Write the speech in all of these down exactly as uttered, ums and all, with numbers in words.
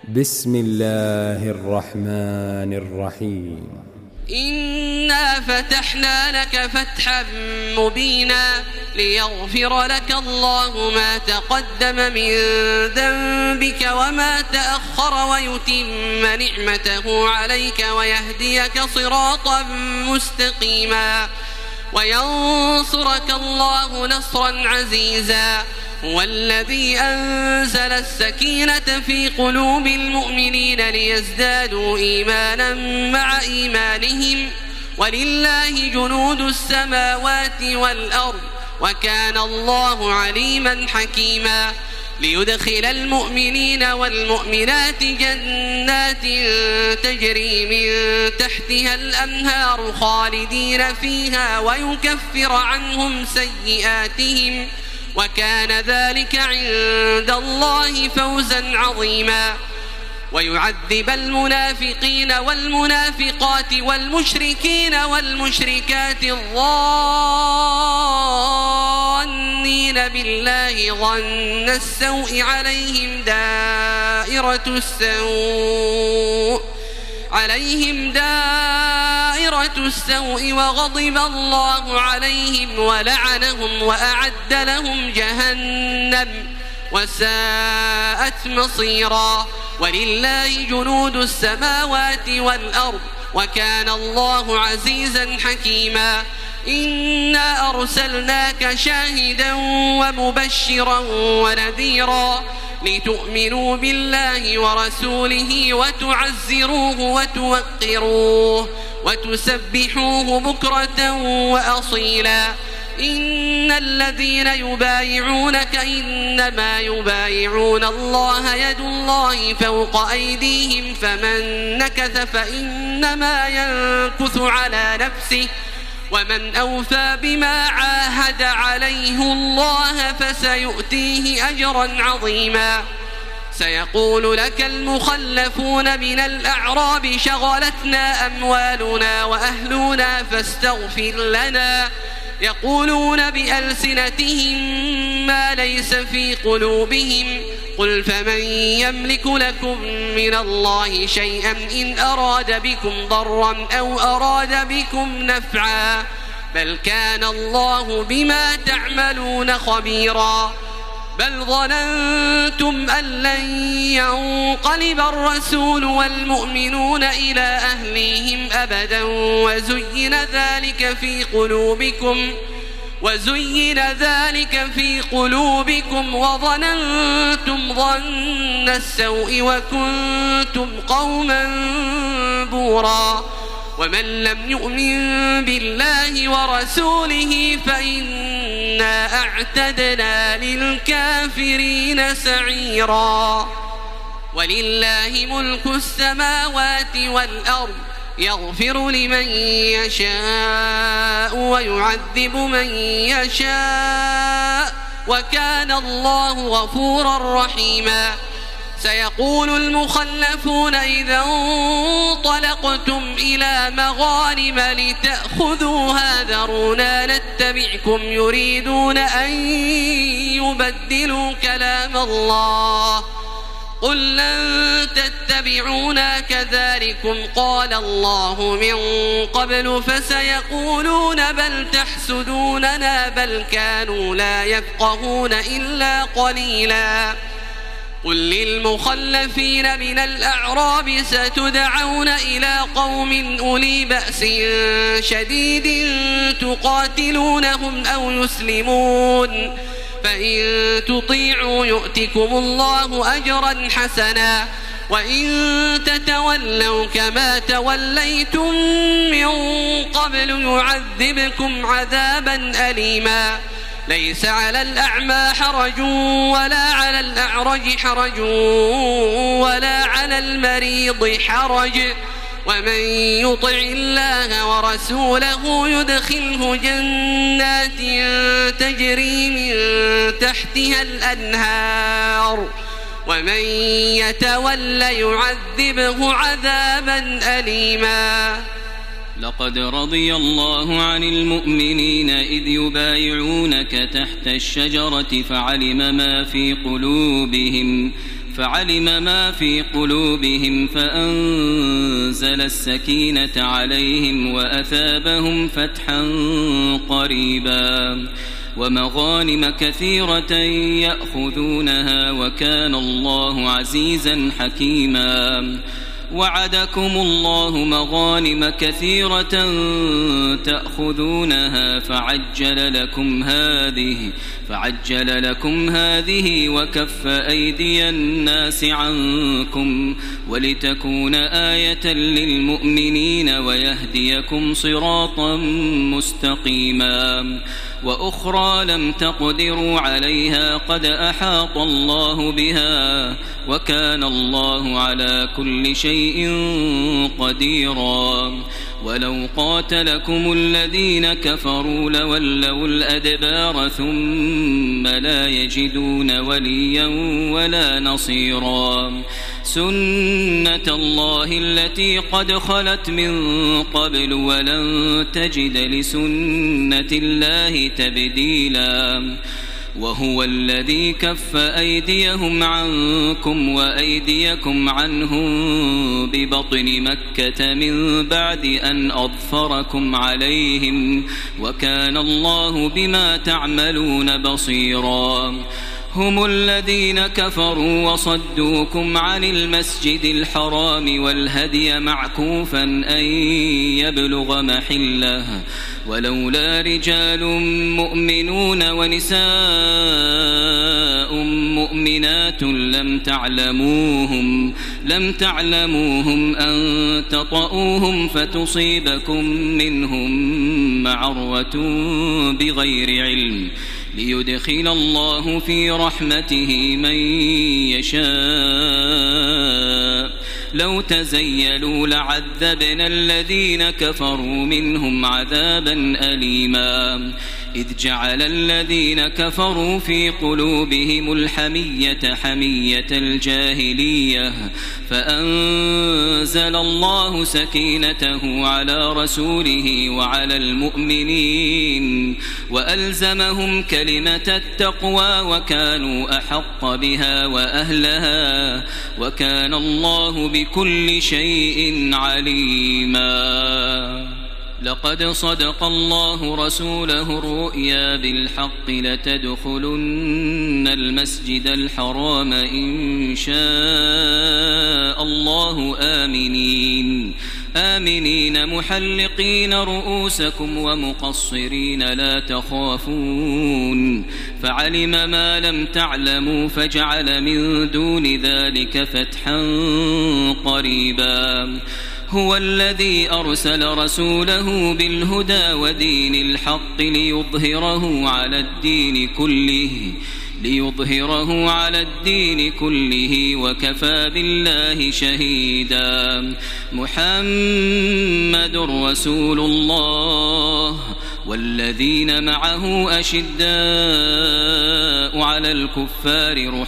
بسم الله الرحمن الرحيم. إنا فتحنا لك فتحا مبينا ليغفر لك الله ما تقدم من ذنبك وما تأخر ويتم نعمته عليك ويهديك صراطا مستقيما وينصرك الله نصرا عزيزا. هو الذي أنزل السكينة في قلوب المؤمنين ليزدادوا إيمانا مع إيمانهم ولله جنود السماوات والأرض وكان الله عليما حكيما. ليدخل المؤمنين والمؤمنات جنات تجري من تحتها الأنهار خالدين فيها ويكفر عنهم سيئاتهم وكان ذلك عند الله فوزا عظيما. ويعذب المنافقين والمنافقات والمشركين والمشركات الظانين بالله ظن السوء عليهم دائرة السوء عليهم دائرة السوء وغضب الله عليهم ولعنهم وأعد لهم جهنم وساءت مصيرا. ولله جنود السماوات والأرض وكان الله عزيزا حكيما. إنا أرسلناك شاهدا ومبشرا ونذيرا لتؤمنوا بالله ورسوله وتعزروه وتوقروه وتسبحوه بكرة وأصيلا. إن الذين يبايعونك إنما يبايعون الله يد الله فوق أيديهم فمن نكث فإنما ينكث على نفسه ومن أوفى بما عاهد عليه الله فسيؤتيه أجرا عظيما. سيقول لك المخلفون من الأعراب شغلتنا أموالنا وأهلنا فاستغفر لنا يقولون بألسنتهم ما ليس في قلوبهم قل فمن يملك لكم من الله شيئا إن أراد بكم ضرا أو أراد بكم نفعا بل كان الله بما تعملون خبيرا. بل ظننتم أن لن ينقلب الرسول والمؤمنون إلى أهليهم أبدا وزين ذلك في قلوبكم وزين ذلك في قلوبكم وظننتم ظن السوء وكنتم قوما بورا. ومن لم يؤمن بالله ورسوله فإنا أعتدنا للكافرين سعيرا. ولله ملك السماوات والأرض يغفر لمن يشاء ويعذب من يشاء وكان الله غفورا رحيما. سيقول المخلفون إذا انطلقتم إلى مغانم لتأخذوها ذرونا نتبعكم يريدون أن يبدلوا كلام الله قل لن تتبعونا كذلكم قال الله من قبل فسيقولون بل تحسدوننا بل كانوا لا يفقهون إلا قليلا. قل للمخلفين من الأعراب ستدعون إلى قوم أولي بأس شديد تقاتلونهم أو يسلمون فإن تطيعوا يؤتكم الله أجرا حسنا وإن تتولوا كما توليتم من قبل يعذبكم عذابا أليما. ليس على الأعمى حرج ولا على الأعرج حرج ولا على المريض حرج ومن يطع الله ورسوله يدخله جنات تجري من تحتها الأنهار ومن يتول يعذبه عذابا أليما. لقد رضي الله عن المؤمنين إذ يبايعونك تحت الشجرة فعلم ما في قلوبهم فعلم ما في قلوبهم فأنزل السكينة عليهم وأثابهم فتحا قريبا ومغانم كثيرة يأخذونها وكان الله عزيزا حكيما وعدكم الله مغانم كثيرة تأخذونها فعجل لكم هذه فعجل لكم هذه وكف أيدي الناس عنكم ولتكون آية للمؤمنين ويهديكم صراطا مستقيما وأخرى لم تقدروا عليها قد أحاط الله بها وكان الله على كل شيء قديرا ولو قاتلكم الذين كفروا لولوا الأدبار ثم لا يجدون وليا ولا نصيرا سنة الله التي قد خلت من قبل ولن تجد لسنة الله تبديلا وهو الذي كف أيديهم عنكم وأيديكم عنهم ببطن مكة من بعد أن أظفركم عليهم وكان الله بما تعملون بصيرا هم الذين كفروا وصدوكم عن المسجد الحرام والهدي معكوفا أن يبلغ محله ولولا رجال مؤمنون ونساء مؤمنات لم تعلموهم لم تعلموهم أن تطؤوهم فتصيبكم منهم معرة بغير علم ليدخل الله في رحمته من يشاء لو تزيلوا لعذبنا الذين كفروا منهم عذابا أليما إذ جعل الذين كفروا في قلوبهم الحمية حمية الجاهلية فأنزل الله سكينته على رسوله وعلى المؤمنين وألزمهم كلمة التقوى وكانوا أحق بها وأهلها وكان الله بكل شيء عليما لقد صدق الله رسوله الرؤيا بالحق لتدخلن المسجد الحرام إن شاء الله آمنين آمنين محلقين رؤوسكم ومقصرين لا تخافون فعلم ما لم تعلموا فجعل من دون ذلك فتحا قريبا هو الذي أرسل رسوله بالهدى ودين الحق ليظهره على الدين كله ليظهره على الدين كله وكفى بالله شهيدا محمد رسول الله والذين معه أشداء على الكفار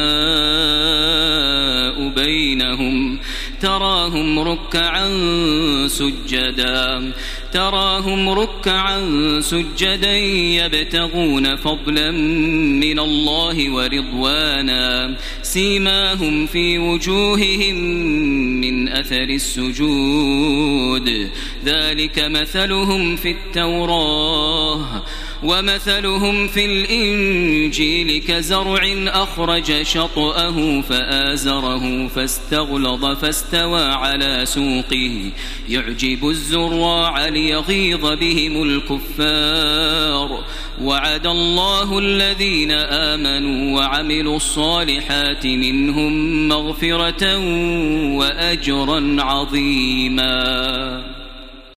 رحماء بينهم تراهم ركعا سجدا تراهم ركعا سجدا يبتغون فضلا من الله ورضوانا سيماهم في وجوههم من أثر السجود ذلك مثلهم في التوراة ومثلهم في الإنجيل كزرع أخرج شطأه فآزره فاستغلظ فاستوى على سوقه يعجب الزراع ليغيظ بهم الكفار وعد الله الذين آمنوا وعملوا الصالحات منهم مغفرة وأجرا عظيما.